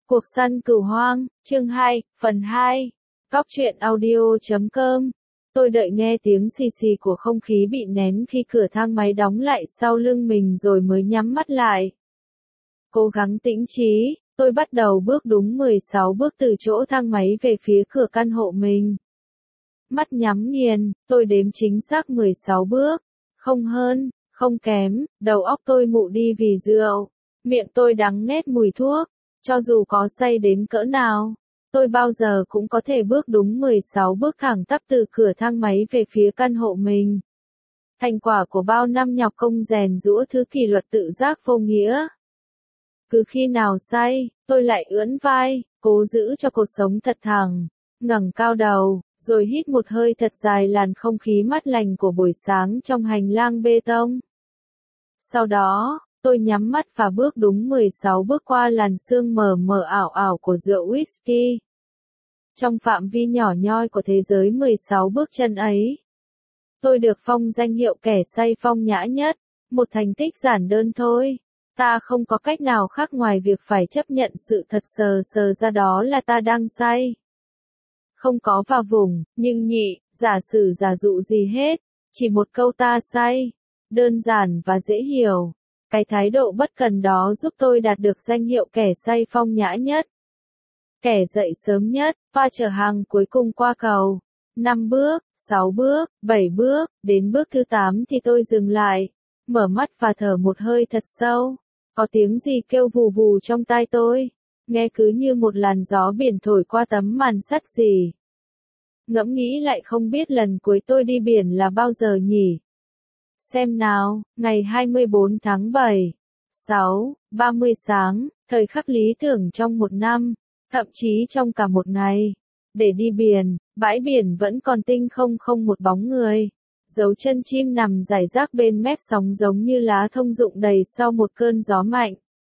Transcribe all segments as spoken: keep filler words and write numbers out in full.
Cuộc săn cừu hoang, chương hai, phần hai. Cóc truyện audio chấm com. Tôi đợi nghe tiếng xì xì của không khí bị nén khi cửa thang máy đóng lại sau lưng mình rồi mới nhắm mắt lại. Cố gắng tĩnh trí, tôi bắt đầu bước đúng mười sáu bước từ chỗ thang máy về phía cửa căn hộ mình. Mắt nhắm nghiền, tôi đếm chính xác mười sáu bước. Không hơn, không kém, đầu óc tôi mụ đi vì rượu. Miệng tôi đắng nghét mùi thuốc. Cho dù có say đến cỡ nào, tôi bao giờ cũng có thể bước đúng mười sáu bước thẳng tắp từ cửa thang máy về phía căn hộ mình. Thành quả của bao năm nhọc công rèn giũa thứ kỷ luật tự giác vô nghĩa. Cứ khi nào say, tôi lại ưỡn vai, cố giữ cho cột sống thật thẳng, ngẩng cao đầu, rồi hít một hơi thật dài làn không khí mát lành của buổi sáng trong hành lang bê tông. Sau đó, tôi nhắm mắt và bước đúng mười sáu bước qua làn sương mờ mờ ảo ảo của rượu whisky. Trong phạm vi nhỏ nhoi của thế giới mười sáu bước chân ấy, tôi được phong danh hiệu kẻ say phong nhã nhất, một thành tích giản đơn thôi. Ta không có cách nào khác ngoài việc phải chấp nhận sự thật sờ sờ ra đó là ta đang say. Không có vào vùng, nhưng nhị, giả sử giả dụ gì hết, chỉ một câu ta say, đơn giản và dễ hiểu. Cái thái độ bất cần đó giúp tôi đạt được danh hiệu kẻ say phong nhã nhất. Kẻ dậy sớm nhất, pha chở hàng cuối cùng qua cầu. năm bước, sáu bước, bảy bước, đến bước thứ tám thì tôi dừng lại, mở mắt và thở một hơi thật sâu. Có tiếng gì kêu vù vù trong tai tôi, nghe cứ như một làn gió biển thổi qua tấm màn sắt gì. Ngẫm nghĩ lại không biết lần cuối tôi đi biển là bao giờ nhỉ? Xem nào, ngày hai mươi bốn tháng bảy, sáu, ba mươi sáng, thời khắc lý tưởng trong một năm, thậm chí trong cả một ngày. Để đi biển, bãi biển vẫn còn tinh không không một bóng người. Dấu chân chim nằm rải rác bên mép sóng giống như lá thông rụng đầy sau một cơn gió mạnh.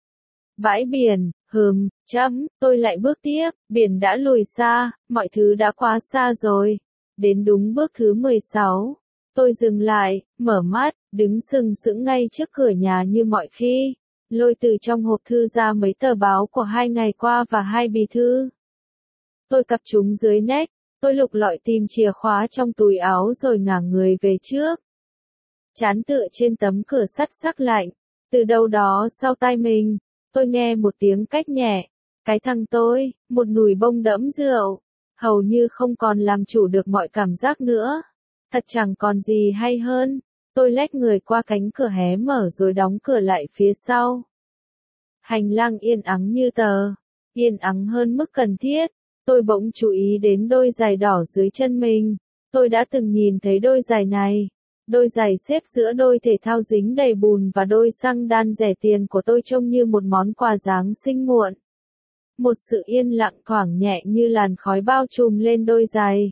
Bãi biển, hừm, chấm, tôi lại bước tiếp, biển đã lùi xa, mọi thứ đã quá xa rồi. Đến đúng bước thứ mười sáu. Tôi dừng lại, mở mắt, đứng sừng sững ngay trước cửa nhà như mọi khi, lôi từ trong hộp thư ra mấy tờ báo của hai ngày qua và hai bì thư. Tôi cặp chúng dưới nách, tôi lục lọi tìm chìa khóa trong túi áo rồi ngả người về trước. Trán tựa trên tấm cửa sắt sắc lạnh, từ đâu đó sau tai mình, tôi nghe một tiếng cách nhẹ. Cái thằng tôi, một nùi bông đẫm rượu, hầu như không còn làm chủ được mọi cảm giác nữa. Thật chẳng còn gì hay hơn. Tôi lách người qua cánh cửa hé mở rồi đóng cửa lại phía sau. Hành lang yên ắng như tờ, yên ắng hơn mức cần thiết. Tôi bỗng chú ý đến đôi giày đỏ dưới chân mình. Tôi đã từng nhìn thấy đôi giày này. Đôi giày xếp giữa đôi thể thao dính đầy bùn và đôi xăng đan rẻ tiền của tôi trông như một món quà Giáng sinh muộn. Một sự yên lặng thoảng nhẹ như làn khói bao trùm lên đôi giày.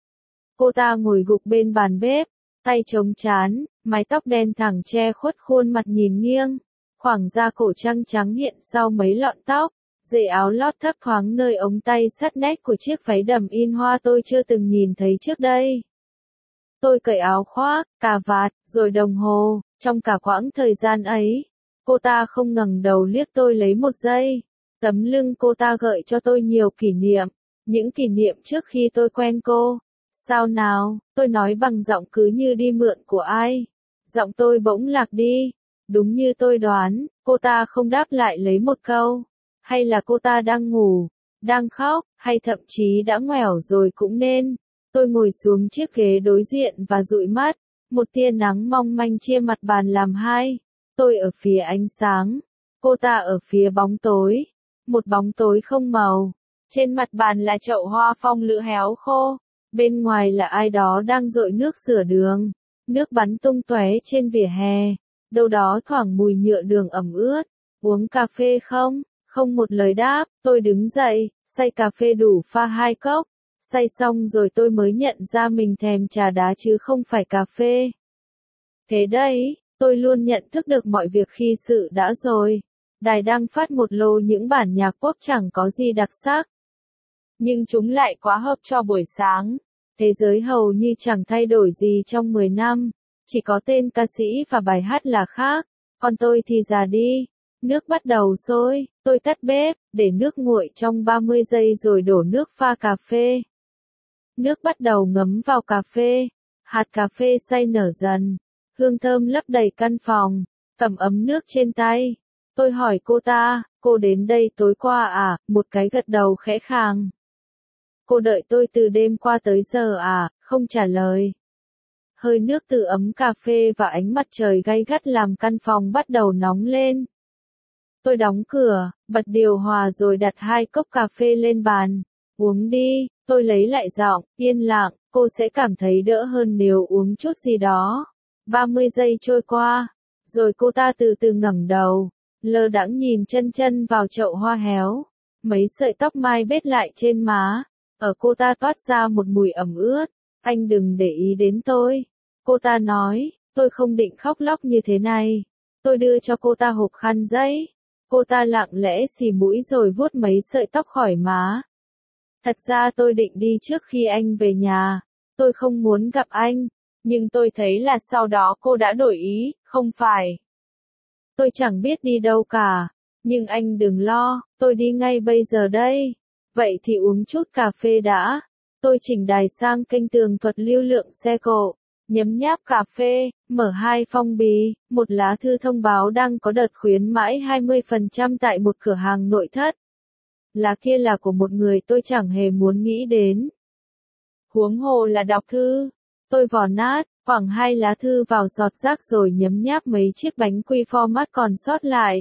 Cô ta ngồi gục bên bàn bếp, tay chống trán, mái tóc đen thẳng che khuất khuôn mặt nhìn nghiêng, khoảng da cổ trắng trắng hiện sau mấy lọn tóc, dây áo lót thấp thoáng nơi ống tay sắt nét của chiếc váy đầm in hoa tôi chưa từng nhìn thấy trước đây. Tôi cởi áo khoác, cà vạt, rồi đồng hồ, trong cả quãng thời gian ấy, cô ta không ngẩng đầu liếc tôi lấy một giây. Tấm lưng cô ta gợi cho tôi nhiều kỷ niệm, những kỷ niệm trước khi tôi quen cô. Sao nào, tôi nói bằng giọng cứ như đi mượn của ai. Giọng tôi bỗng lạc đi. Đúng như tôi đoán, cô ta không đáp lại lấy một câu. Hay là cô ta đang ngủ, đang khóc, hay thậm chí đã ngoẻo rồi cũng nên. Tôi ngồi xuống chiếc ghế đối diện và dụi mắt. Một tia nắng mong manh chia mặt bàn làm hai. Tôi ở phía ánh sáng, cô ta ở phía bóng tối. Một bóng tối không màu. Trên mặt bàn là chậu hoa phong lữ héo khô. Bên ngoài là ai đó đang dội nước rửa đường. Nước bắn tung tóe trên vỉa hè. Đâu đó thoảng mùi nhựa đường ẩm ướt. Uống cà phê không? Không một lời đáp. Tôi đứng dậy, xay cà phê đủ pha hai cốc. Xay xong rồi tôi mới nhận ra mình thèm trà đá chứ không phải cà phê. Thế đấy, tôi luôn nhận thức được mọi việc khi sự đã rồi. Đài đang phát một lô những bản nhạc pop chẳng có gì đặc sắc. Nhưng chúng lại quá hợp cho buổi sáng. Thế giới hầu như chẳng thay đổi gì trong mười năm. Chỉ có tên ca sĩ và bài hát là khác. Còn tôi thì già đi. Nước bắt đầu sôi. Tôi tắt bếp, để nước nguội trong ba mươi giây rồi đổ nước pha cà phê. Nước bắt đầu ngấm vào cà phê, hạt cà phê xay nở dần, hương thơm lấp đầy căn phòng, cầm ấm nước trên tay. Tôi hỏi cô ta, cô đến đây tối qua à, một cái gật đầu khẽ khàng. Cô đợi tôi từ đêm qua tới giờ à, không trả lời. Hơi nước từ ấm cà phê và ánh mặt trời gay gắt làm căn phòng bắt đầu nóng lên. Tôi đóng cửa, bật điều hòa rồi đặt hai cốc cà phê lên bàn. Uống đi, tôi lấy lại giọng, yên lặng, cô sẽ cảm thấy đỡ hơn nếu uống chút gì đó. ba mươi giây trôi qua, rồi cô ta từ từ ngẩng đầu, lơ đãng nhìn chân chân vào chậu hoa héo. Mấy sợi tóc mai bết lại trên má, ở cô ta toát ra một mùi ẩm ướt. Anh đừng để ý đến tôi. Cô ta nói, tôi không định khóc lóc như thế này. Tôi đưa cho cô ta hộp khăn giấy. Cô ta lặng lẽ xì mũi rồi vuốt mấy sợi tóc khỏi má. Thật ra tôi định đi trước khi anh về nhà. Tôi không muốn gặp anh. Nhưng tôi thấy là sau đó cô đã đổi ý, không phải. Tôi chẳng biết đi đâu cả. Nhưng anh đừng lo, tôi đi ngay bây giờ đây. Vậy thì uống chút cà phê đã. Tôi chỉnh đài sang kênh tường thuật lưu lượng xe cộ. Nhấm nháp cà phê, mở hai phong bì, một lá thư thông báo đang có đợt khuyến mãi hai mươi phần trăm tại một cửa hàng nội thất. Lá kia là của một người tôi chẳng hề muốn nghĩ đến. Huống hồ là đọc thư. Tôi vò nát, khoảng hai lá thư vào giọt rác rồi nhấm nháp mấy chiếc bánh quy format còn sót lại.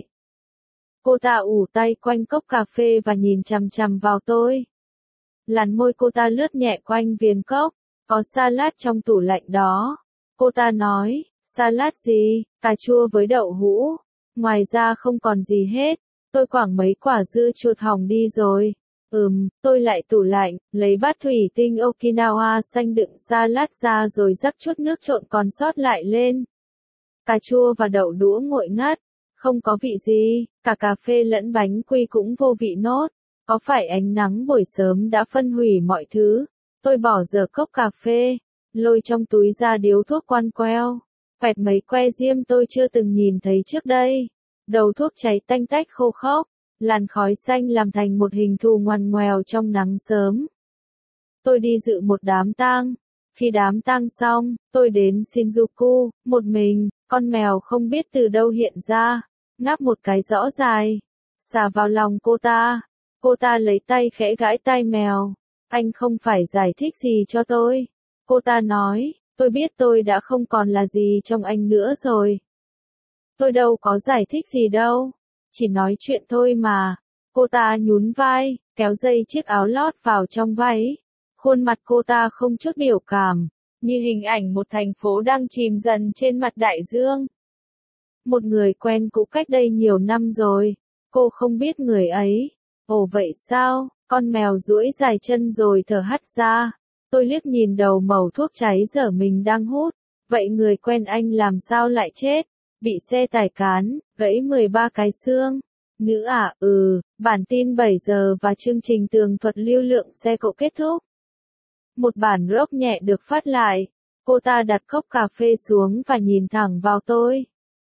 Cô ta ủ tay quanh cốc cà phê và nhìn chằm chằm vào tôi. Làn môi cô ta lướt nhẹ quanh viền cốc. Có salad trong tủ lạnh đó. Cô ta nói, salad gì, cà chua với đậu hũ. Ngoài ra không còn gì hết. Tôi quẳng mấy quả dưa chuột hỏng đi rồi. Ừm, tôi lại tủ lạnh, lấy bát thủy tinh Okinawa xanh đựng salad ra rồi rắc chút nước trộn còn sót lại lên. Cà chua và đậu đũa nguội ngắt. Không có vị gì, cả cà phê lẫn bánh quy cũng vô vị nốt. Có phải ánh nắng buổi sớm đã phân hủy mọi thứ? Tôi bỏ dở cốc cà phê, lôi trong túi ra điếu thuốc quan queo, quẹt mấy que diêm tôi chưa từng nhìn thấy trước đây. Đầu thuốc cháy tanh tách khô khốc, làn khói xanh làm thành một hình thù ngoằn ngoèo trong nắng sớm. Tôi đi dự một đám tang. Khi đám tang xong, tôi đến Shinjuku, một mình, con mèo không biết từ đâu hiện ra, ngáp một cái rõ dài, xà vào lòng cô ta. Cô ta lấy tay khẽ gãi tai mèo. Anh không phải giải thích gì cho tôi. Cô ta nói, tôi biết tôi đã không còn là gì trong anh nữa rồi. Tôi đâu có giải thích gì đâu. Chỉ nói chuyện thôi mà. Cô ta nhún vai, kéo dây chiếc áo lót vào trong váy. Khuôn mặt cô ta không chút biểu cảm, như hình ảnh một thành phố đang chìm dần trên mặt đại dương. Một người quen cũ cách đây nhiều năm rồi. Cô không biết người ấy. Ồ vậy sao? Con mèo duỗi dài chân rồi thở hắt ra. Tôi liếc nhìn đầu mẩu thuốc cháy dở mình đang hút. Vậy người quen anh làm sao lại chết? Bị xe tải cán, gãy mười ba cái xương. Nữ à, ừ, bản tin bảy giờ và chương trình tường thuật lưu lượng xe cộ kết thúc. Một bản rock nhẹ được phát lại. Cô ta đặt cốc cà phê xuống và nhìn thẳng vào tôi.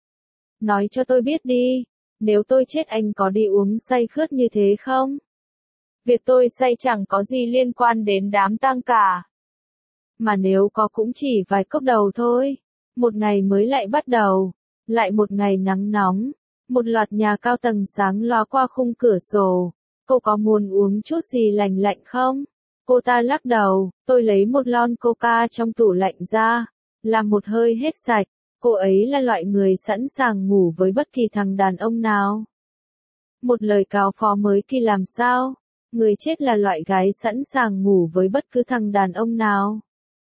Nói cho tôi biết đi, nếu tôi chết anh có đi uống say khướt như thế không? Việc tôi say chẳng có gì liên quan đến đám tang cả. Mà nếu có cũng chỉ vài cốc đầu thôi. Một ngày mới lại bắt đầu. Lại một ngày nắng nóng. Một loạt nhà cao tầng sáng lóa qua khung cửa sổ. Cô có muốn uống chút gì lành lạnh không? Cô ta lắc đầu. Tôi lấy một lon coca trong tủ lạnh ra. Làm một hơi hết sạch. Cô ấy là loại người sẵn sàng ngủ với bất kỳ thằng đàn ông nào. Một lời cáo phó mới kỳ làm sao? Người chết là loại gái sẵn sàng ngủ với bất cứ thằng đàn ông nào.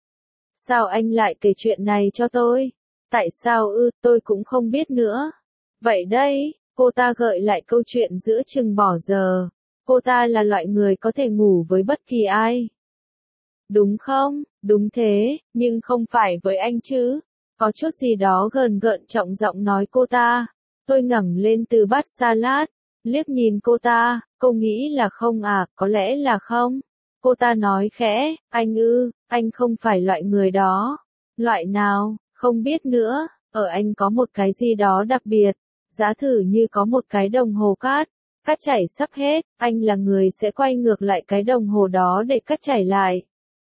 Sao anh lại kể chuyện này cho tôi? Tại sao ư, tôi cũng không biết nữa. Vậy đây, cô ta gợi lại câu chuyện giữa chừng bỏ giờ. Cô ta là loại người có thể ngủ với bất kỳ ai. Đúng không? Đúng thế, nhưng không phải với anh chứ. Có chút gì đó gờn gợn trọng giọng nói cô ta. Tôi ngẩng lên từ bát salad, liếc nhìn cô ta, cô nghĩ là không à, có lẽ là không. Cô ta nói khẽ, anh ư, anh không phải loại người đó. Loại nào, không biết nữa, ở anh có một cái gì đó đặc biệt. Giá thử như có một cái đồng hồ cát, Cát chảy sắp hết, anh là người sẽ quay ngược lại cái đồng hồ đó để cát chảy lại.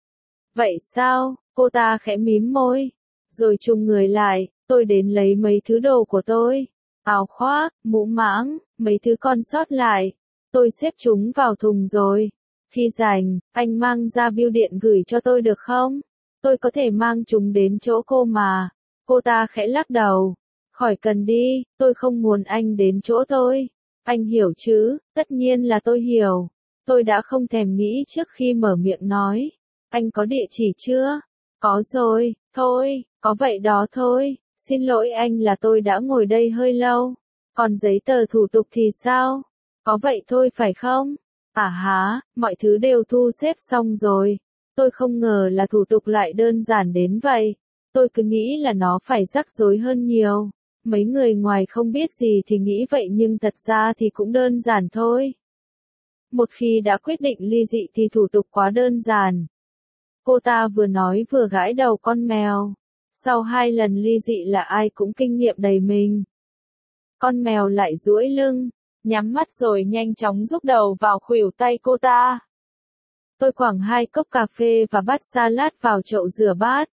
Vậy sao? Cô ta khẽ mím môi. Rồi chùng người lại, tôi đến lấy mấy thứ đồ của tôi. Áo khoác, mũ mãng, mấy thứ còn sót lại. Tôi xếp chúng vào thùng rồi. Khi rảnh, anh mang ra bưu điện gửi cho tôi được không? Tôi có thể mang chúng đến chỗ cô mà. Cô ta khẽ lắc đầu. Khỏi cần đi, tôi không muốn anh đến chỗ tôi. Anh hiểu chứ, tất nhiên là tôi hiểu. Tôi đã không thèm nghĩ trước khi mở miệng nói. Anh có địa chỉ chưa? Có rồi, thôi, có vậy đó thôi. Xin lỗi anh là tôi đã ngồi đây hơi lâu. Còn giấy tờ thủ tục thì sao? Có vậy thôi phải không? À há, mọi thứ đều thu xếp xong rồi. Tôi không ngờ là thủ tục lại đơn giản đến vậy. Tôi cứ nghĩ là nó phải rắc rối hơn nhiều. Mấy người ngoài không biết gì thì nghĩ vậy nhưng thật ra thì cũng đơn giản thôi. Một khi đã quyết định ly dị thì thủ tục quá đơn giản. Cô ta vừa nói vừa gãi đầu con mèo. Sau hai lần ly dị là ai cũng kinh nghiệm đầy mình. Con mèo lại duỗi lưng, nhắm mắt rồi nhanh chóng rúc đầu vào khuỷu tay cô ta. Tôi quẳng hai cốc cà phê và bát salad vào chậu rửa bát.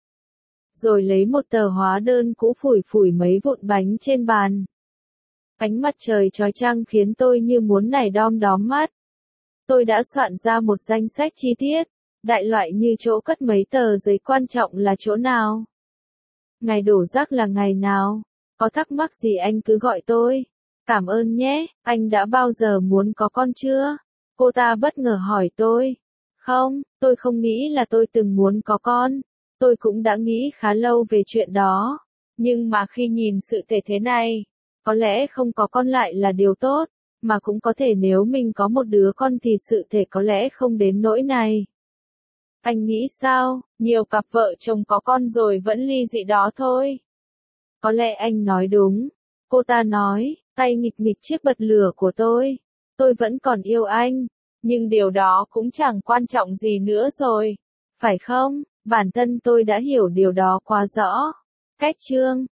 Rồi lấy một tờ hóa đơn cũ phủi phủi mấy vụn bánh trên bàn. Ánh mặt trời chói chang khiến tôi như muốn nảy đom đóm mắt. Tôi đã soạn ra một danh sách chi tiết, đại loại như chỗ cất mấy tờ giấy quan trọng là chỗ nào. Ngày đổ rác là ngày nào, có thắc mắc gì anh cứ gọi tôi. Cảm ơn nhé, anh đã bao giờ muốn có con chưa? Cô ta bất ngờ hỏi tôi. Không, tôi không nghĩ là tôi từng muốn có con. Tôi cũng đã nghĩ khá lâu về chuyện đó. Nhưng mà khi nhìn sự thể thế này, có lẽ không có con lại là điều tốt, mà cũng có thể nếu mình có một đứa con thì sự thể có lẽ không đến nỗi này. Anh nghĩ sao? Nhiều cặp vợ chồng có con rồi vẫn ly dị đó thôi. Có lẽ anh nói đúng. Cô ta nói, tay nghịch nghịch chiếc bật lửa của tôi. Tôi vẫn còn yêu anh. Nhưng điều đó cũng chẳng quan trọng gì nữa rồi. Phải không? Bản thân tôi đã hiểu điều đó quá rõ. Cách chương